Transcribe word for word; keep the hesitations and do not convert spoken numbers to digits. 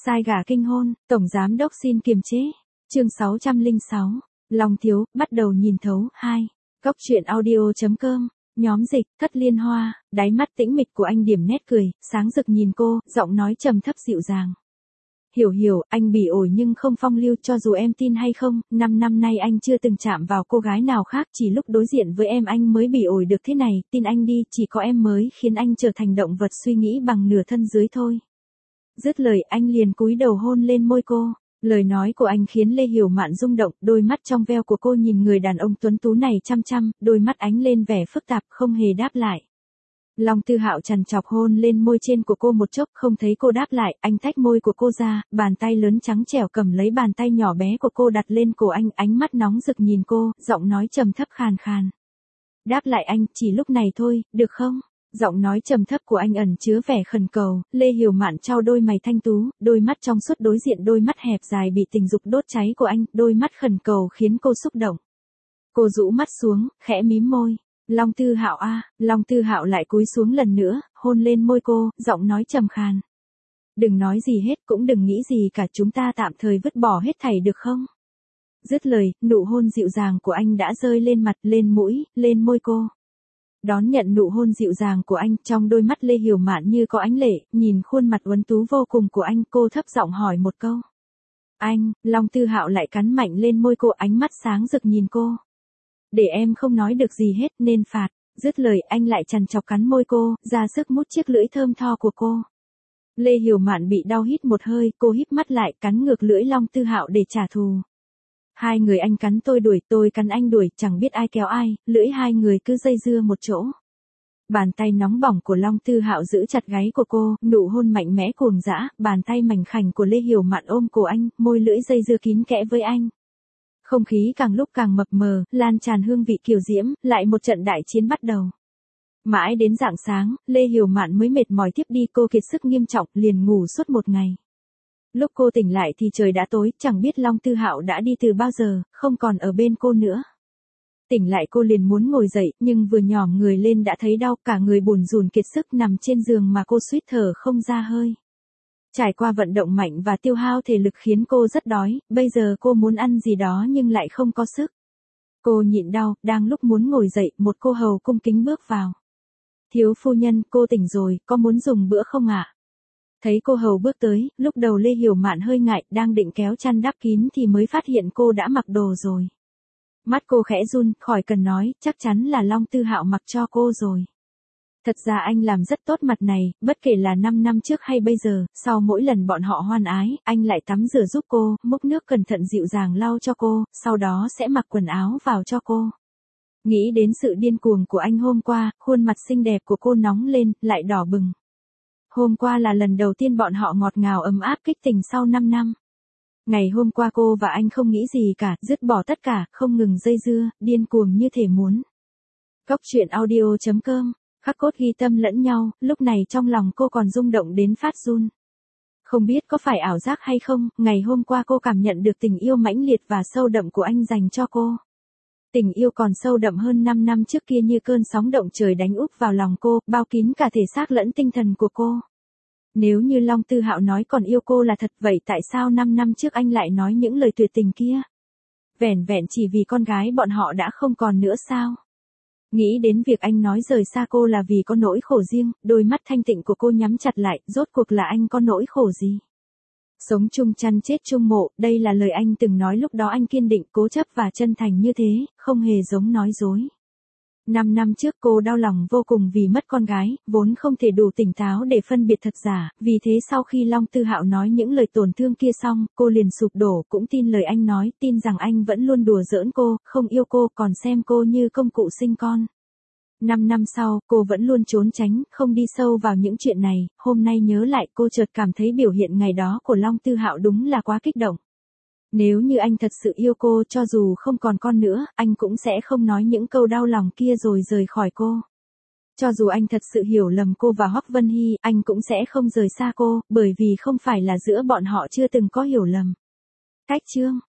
Sai gà kinh hôn, Tổng Giám Đốc xin kiềm chế. Chương sáu trăm lẻ sáu. Long thiếu, bắt đầu nhìn thấu. hai. Cóc truyện audio chấm com. Nhóm dịch, Thất Liên Hoa, đáy mắt tĩnh mịch của anh điểm nét cười, sáng rực nhìn cô, giọng nói trầm thấp dịu dàng. Hiểu hiểu, anh bị ổi nhưng không phong lưu, cho dù em tin hay không, năm năm nay anh chưa từng chạm vào cô gái nào khác, chỉ lúc đối diện với em anh mới bị ổi được thế này, tin anh đi, chỉ có em mới khiến anh trở thành động vật suy nghĩ bằng nửa thân dưới thôi. Dứt lời anh liền cúi đầu hôn lên môi cô. Lời nói của anh khiến Lê Hiểu Mạn rung động, đôi mắt trong veo của cô nhìn người đàn ông tuấn tú này chăm chăm, đôi mắt ánh lên vẻ phức tạp, không hề đáp lại. Long Tư Hạo trằn trọc hôn lên môi trên của cô một chốc, không thấy cô đáp lại, anh tách môi của cô ra, bàn tay lớn trắng trẻo cầm lấy bàn tay nhỏ bé của cô đặt lên cổ anh, ánh mắt nóng rực nhìn cô, giọng nói trầm thấp khàn khàn. Đáp lại anh, chỉ lúc này thôi, được không? Giọng nói trầm thấp của anh ẩn chứa vẻ khẩn cầu, Lê Hiểu Mạn trao đôi mày thanh tú, đôi mắt trong suốt đối diện đôi mắt hẹp dài bị tình dục đốt cháy của anh, đôi mắt khẩn cầu khiến cô xúc động. Cô rũ mắt xuống, khẽ mím môi. Long Tư Hạo a, à, Long Tư Hạo lại cúi xuống lần nữa, hôn lên môi cô, giọng nói trầm khàn. Đừng nói gì hết, cũng đừng nghĩ gì cả, chúng ta tạm thời vứt bỏ hết thảy được không? Dứt lời, nụ hôn dịu dàng của anh đã rơi lên mặt, lên mũi, lên môi cô. Đón nhận nụ hôn dịu dàng của anh, trong đôi mắt Lê Hiểu Mạn như có ánh lệ, nhìn khuôn mặt uốn tú vô cùng của anh, cô thấp giọng hỏi một câu. Anh, Long Tư Hạo lại cắn mạnh lên môi cô, ánh mắt sáng rực nhìn cô. Để em không nói được gì hết nên phạt. Dứt lời anh lại trằn trọc cắn môi cô, ra sức mút chiếc lưỡi thơm tho của cô. Lê Hiểu Mạn bị đau hít một hơi, cô híp mắt lại cắn ngược lưỡi Long Tư Hạo để trả thù. Hai người anh cắn tôi đuổi, tôi cắn anh đuổi, chẳng biết ai kéo ai, lưỡi hai người cứ dây dưa một chỗ. Bàn tay nóng bỏng của Long Tư Hạo giữ chặt gáy của cô, nụ hôn mạnh mẽ cuồng dã, bàn tay mảnh khảnh của Lê Hiểu Mạn ôm cổ anh, môi lưỡi dây dưa kín kẽ với anh. Không khí càng lúc càng mập mờ, lan tràn hương vị kiều diễm, lại một trận đại chiến bắt đầu. Mãi đến rạng sáng, Lê Hiểu Mạn mới mệt mỏi tiếp đi, cô kiệt sức nghiêm trọng, liền ngủ suốt một ngày. Lúc cô tỉnh lại thì trời đã tối, chẳng biết Long Tư Hạo đã đi từ bao giờ, không còn ở bên cô nữa. Tỉnh lại cô liền muốn ngồi dậy, nhưng vừa nhòm người lên đã thấy đau, cả người bủn rủn kiệt sức nằm trên giường mà cô suýt thở không ra hơi. Trải qua vận động mạnh và tiêu hao thể lực khiến cô rất đói, bây giờ cô muốn ăn gì đó nhưng lại không có sức. Cô nhịn đau, đang lúc muốn ngồi dậy, một cô hầu cung kính bước vào. Thiếu phu nhân, cô tỉnh rồi, có muốn dùng bữa không ạ? Thấy cô hầu bước tới, lúc đầu Lê Hiểu Mạn hơi ngại, đang định kéo chăn đắp kín thì mới phát hiện cô đã mặc đồ rồi. Mắt cô khẽ run, khỏi cần nói, chắc chắn là Long Tư Hạo mặc cho cô rồi. Thật ra anh làm rất tốt mặt này, bất kể là năm năm trước hay bây giờ, sau mỗi lần bọn họ hoan ái, anh lại tắm rửa giúp cô, múc nước cẩn thận dịu dàng lau cho cô, sau đó sẽ mặc quần áo vào cho cô. Nghĩ đến sự điên cuồng của anh hôm qua, khuôn mặt xinh đẹp của cô nóng lên, lại đỏ bừng. Hôm qua là lần đầu tiên bọn họ ngọt ngào ấm áp kích tình sau năm năm. Ngày hôm qua cô và anh không nghĩ gì cả, dứt bỏ tất cả, không ngừng dây dưa, điên cuồng như thể muốn. Cóc truyện audio chấm com. Khắc cốt ghi tâm lẫn nhau, lúc này trong lòng cô còn rung động đến phát run. Không biết có phải ảo giác hay không, ngày hôm qua cô cảm nhận được tình yêu mãnh liệt và sâu đậm của anh dành cho cô. Tình yêu còn sâu đậm hơn năm năm trước kia, như cơn sóng động trời đánh úp vào lòng cô, bao kín cả thể xác lẫn tinh thần của cô. Nếu như Long Tư Hạo nói còn yêu cô là thật, vậy tại sao năm năm trước anh lại nói những lời tuyệt tình kia? Vẻn vẹn chỉ vì con gái bọn họ đã không còn nữa sao? Nghĩ đến việc anh nói rời xa cô là vì có nỗi khổ riêng, đôi mắt thanh tịnh của cô nhắm chặt lại, rốt cuộc là anh có nỗi khổ gì? Sống chung chăn chết chung mộ, đây là lời anh từng nói lúc đó, anh kiên định, cố chấp và chân thành như thế, không hề giống nói dối. Năm năm trước cô đau lòng vô cùng vì mất con gái, vốn không thể đủ tỉnh táo để phân biệt thật giả, vì thế sau khi Long Tư Hạo nói những lời tổn thương kia xong, cô liền sụp đổ, cũng tin lời anh nói, tin rằng anh vẫn luôn đùa giỡn cô, không yêu cô, còn xem cô như công cụ sinh con. Năm năm sau, cô vẫn luôn trốn tránh, không đi sâu vào những chuyện này, hôm nay nhớ lại cô chợt cảm thấy biểu hiện ngày đó của Long Tư Hạo đúng là quá kích động. Nếu như anh thật sự yêu cô, cho dù không còn con nữa, anh cũng sẽ không nói những câu đau lòng kia rồi rời khỏi cô. Cho dù anh thật sự hiểu lầm cô và Hoắc Vân Hy, anh cũng sẽ không rời xa cô, bởi vì không phải là giữa bọn họ chưa từng có hiểu lầm. Cách chương